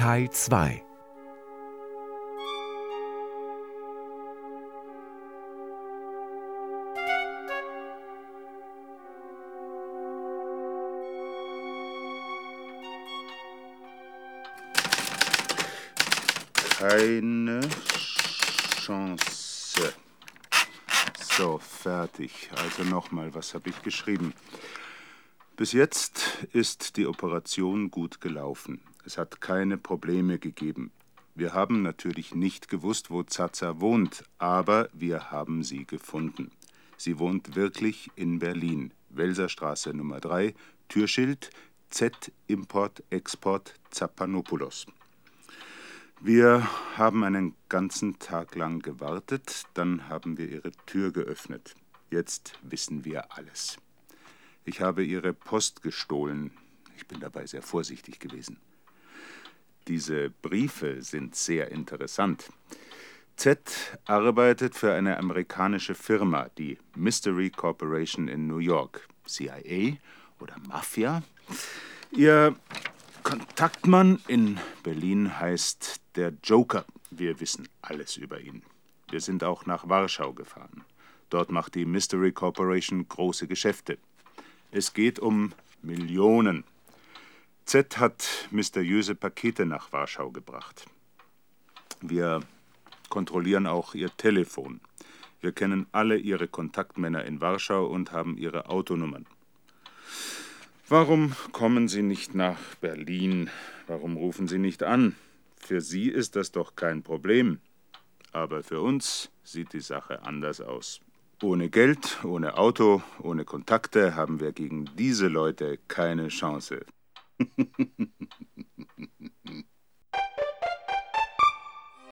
Teil 2. Keine Chance. So, fertig. Also nochmal, was habe ich geschrieben? Bis jetzt ist die Operation gut gelaufen. Es hat keine Probleme gegeben. Wir haben natürlich nicht gewusst, wo Zaza wohnt, aber wir haben sie gefunden. Sie wohnt wirklich in Berlin. Welserstraße Nummer 3, Türschild Z Import Export Zapanopoulos. Wir haben einen ganzen Tag lang gewartet, dann haben wir ihre Tür geöffnet. Jetzt wissen wir alles. Ich habe ihre Post gestohlen. Ich bin dabei sehr vorsichtig gewesen. Diese Briefe sind sehr interessant. Z arbeitet für eine amerikanische Firma, die Mystery Corporation in New York. CIA oder Mafia? Ihr Kontaktmann in Berlin heißt der Joker. Wir wissen alles über ihn. Wir sind auch nach Warschau gefahren. Dort macht die Mystery Corporation große Geschäfte. Es geht um Millionen. Z hat mysteriöse Pakete nach Warschau gebracht. Wir kontrollieren auch ihr Telefon. Wir kennen alle ihre Kontaktmänner in Warschau und haben ihre Autonummern. Warum kommen Sie nicht nach Berlin? Warum rufen Sie nicht an? Für Sie ist das doch kein Problem. Aber für uns sieht die Sache anders aus. Ohne Geld, ohne Auto, ohne Kontakte haben wir gegen diese Leute keine Chance.